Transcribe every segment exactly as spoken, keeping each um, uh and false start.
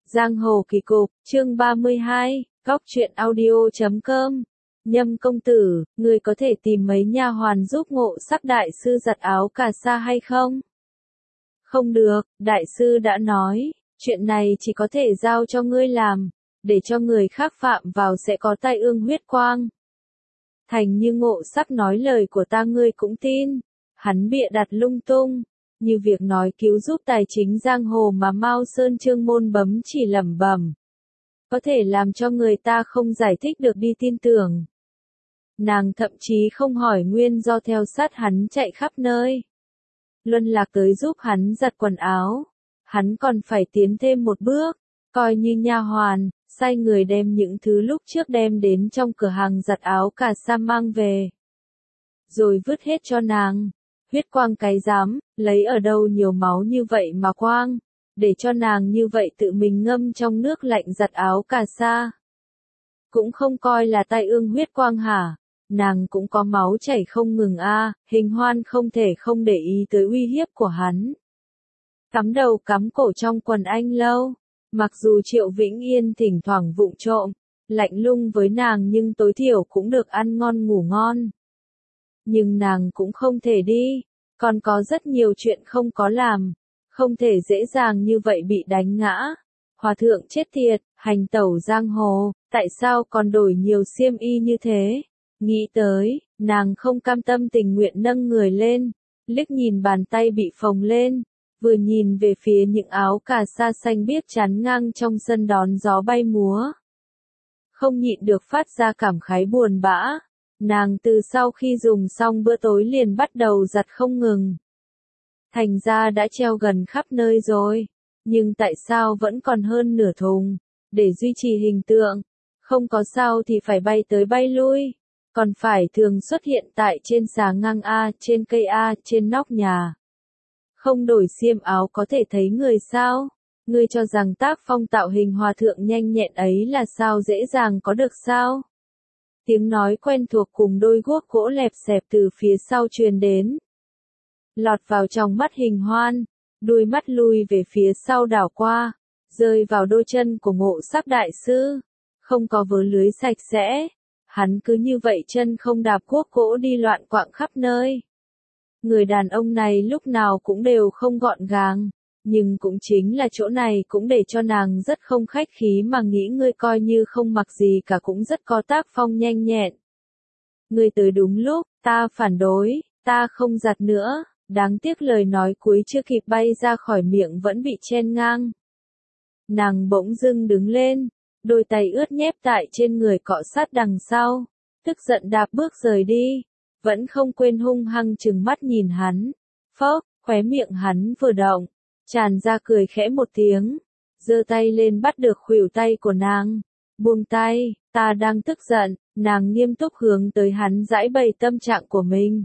Giang hồ kỳ cục, chương ba mươi hai, góc truyện audio chấm com. Nhâm công tử, người có thể tìm mấy nha hoàn giúp Ngộ Sắc đại sư giặt áo cà sa hay không? Không được, đại sư đã nói, chuyện này chỉ có thể giao cho ngươi làm, để cho người khác phạm vào sẽ có tai ương huyết quang. Thành như Ngộ Sắc nói lời của ta ngươi cũng tin, hắn bịa đặt lung tung, như việc nói cứu giúp tài chính giang hồ mà Mao Sơn Trương Môn Bấm chỉ lẩm bẩm, có thể làm cho người ta không giải thích được đi tin tưởng. Nàng thậm chí không hỏi nguyên do theo sát hắn chạy khắp nơi. Luân Lạc tới giúp hắn giặt quần áo, hắn còn phải tiến thêm một bước, coi như nha hoàn, sai người đem những thứ lúc trước đem đến trong cửa hàng giặt áo cà sa mang về, rồi vứt hết cho nàng. Huyết quang cái dám, lấy ở đâu nhiều máu như vậy mà quang, để cho nàng như vậy tự mình ngâm trong nước lạnh giặt áo cà sa. Cũng không coi là tai ương huyết quang hả, nàng cũng có máu chảy không ngừng a. À. Hình Hoan không thể không để ý tới uy hiếp của hắn. Cắm đầu cắm cổ trong quần anh lâu, mặc dù Triệu Vĩnh Yên thỉnh thoảng vụng trộm, lạnh lùng với nàng nhưng tối thiểu cũng được ăn ngon ngủ ngon. Nhưng nàng cũng không thể đi, còn có rất nhiều chuyện không có làm, không thể dễ dàng như vậy bị đánh ngã. Hòa thượng chết tiệt, hành tẩu giang hồ, tại sao còn đổi nhiều xiêm y như thế? Nghĩ tới, nàng không cam tâm tình nguyện nâng người lên, liếc nhìn bàn tay bị phồng lên, vừa nhìn về phía những áo cà sa xanh biếc chắn ngang trong sân đón gió bay múa. Không nhịn được phát ra cảm khái buồn bã. Nàng từ sau khi dùng xong bữa tối liền bắt đầu giặt không ngừng. Thành ra đã treo gần khắp nơi rồi, nhưng tại sao vẫn còn hơn nửa thùng, để duy trì hình tượng, không có sao thì phải bay tới bay lui, còn phải thường xuất hiện tại trên xà ngang A, trên cây A, trên nóc nhà. Không đổi xiêm áo có thể thấy người sao? Ngươi cho rằng tác phong tạo hình hòa thượng nhanh nhẹn ấy là sao dễ dàng có được sao? Tiếng nói quen thuộc cùng đôi guốc gỗ lẹp xẹp từ phía sau truyền đến. Lọt vào trong mắt Hình Hoan, đuôi mắt lùi về phía sau đảo qua, rơi vào đôi chân của Ngộ Sắc đại sư. Không có vớ lưới sạch sẽ, hắn cứ như vậy chân không đạp guốc gỗ đi loạn quạng khắp nơi. Người đàn ông này lúc nào cũng đều không gọn gàng. Nhưng cũng chính là chỗ này cũng để cho nàng rất không khách khí mà nghĩ ngươi coi như không mặc gì cả cũng rất có tác phong nhanh nhẹn. Ngươi tới đúng lúc, ta phản đối, ta không giặt nữa, đáng tiếc lời nói cuối chưa kịp bay ra khỏi miệng vẫn bị chen ngang. Nàng bỗng dưng đứng lên, đôi tay ướt nhép tại trên người cọ sát đằng sau, tức giận đạp bước rời đi, vẫn không quên hung hăng trừng mắt nhìn hắn. Phốc, khóe miệng hắn vừa động, tràn ra cười khẽ một tiếng, giơ tay lên bắt được khuỷu tay của nàng. Buông tay, ta đang tức giận, nàng nghiêm túc hướng tới hắn giải bày tâm trạng của mình.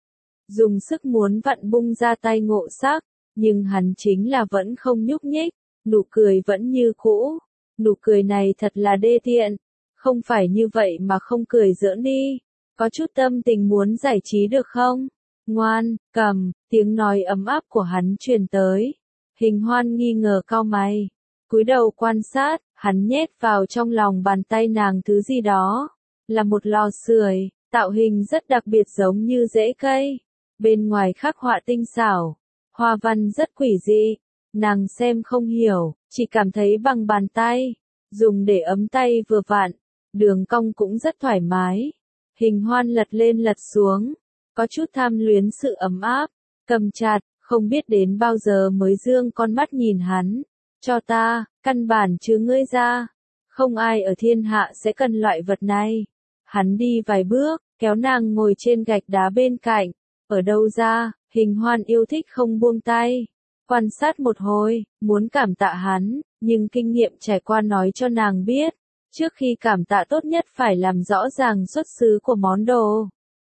Dùng sức muốn vặn bung ra tay Ngộ Sắc, nhưng hắn chính là vẫn không nhúc nhích, nụ cười vẫn như cũ. Nụ cười này thật là đê tiện, không phải như vậy mà không cười giỡn đi, có chút tâm tình muốn giải trí được không? Ngoan, cầm, tiếng nói ấm áp của hắn truyền tới. Hình Hoan nghi ngờ cau mày, cúi đầu quan sát, hắn nhét vào trong lòng bàn tay nàng thứ gì đó, là một lò sưởi, tạo hình rất đặc biệt giống như rễ cây, bên ngoài khắc họa tinh xảo, hoa văn rất quỷ dị, nàng xem không hiểu, chỉ cảm thấy bằng bàn tay, dùng để ấm tay vừa vặn, đường cong cũng rất thoải mái. Hình Hoan lật lên lật xuống, có chút tham luyến sự ấm áp, cầm chặt. Không biết đến bao giờ mới dương con mắt nhìn hắn. Cho ta, căn bản chứ ngươi ra. Không ai ở thiên hạ sẽ cần loại vật này. Hắn đi vài bước, kéo nàng ngồi trên gạch đá bên cạnh. Ở đâu ra, Hình Hoan yêu thích không buông tay. Quan sát một hồi, muốn cảm tạ hắn, nhưng kinh nghiệm trải qua nói cho nàng biết. Trước khi cảm tạ tốt nhất phải làm rõ ràng xuất xứ của món đồ.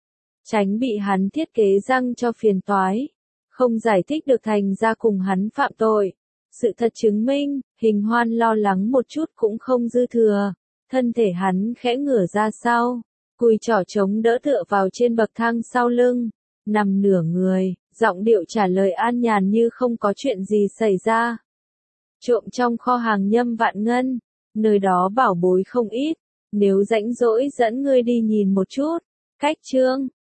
Tránh bị hắn thiết kế răng cho phiền toái. Không giải thích được thành ra cùng hắn phạm tội. Sự thật chứng minh, Hình Hoan lo lắng một chút cũng không dư thừa. Thân thể hắn khẽ ngửa ra sau, cùi trỏ chống đỡ tựa vào trên bậc thang sau lưng, nằm nửa người, giọng điệu trả lời an nhàn như không có chuyện gì xảy ra. Trộm trong kho hàng Nhâm Vạn Ngân, nơi đó bảo bối không ít, nếu rảnh rỗi dẫn ngươi đi nhìn một chút. Cách chương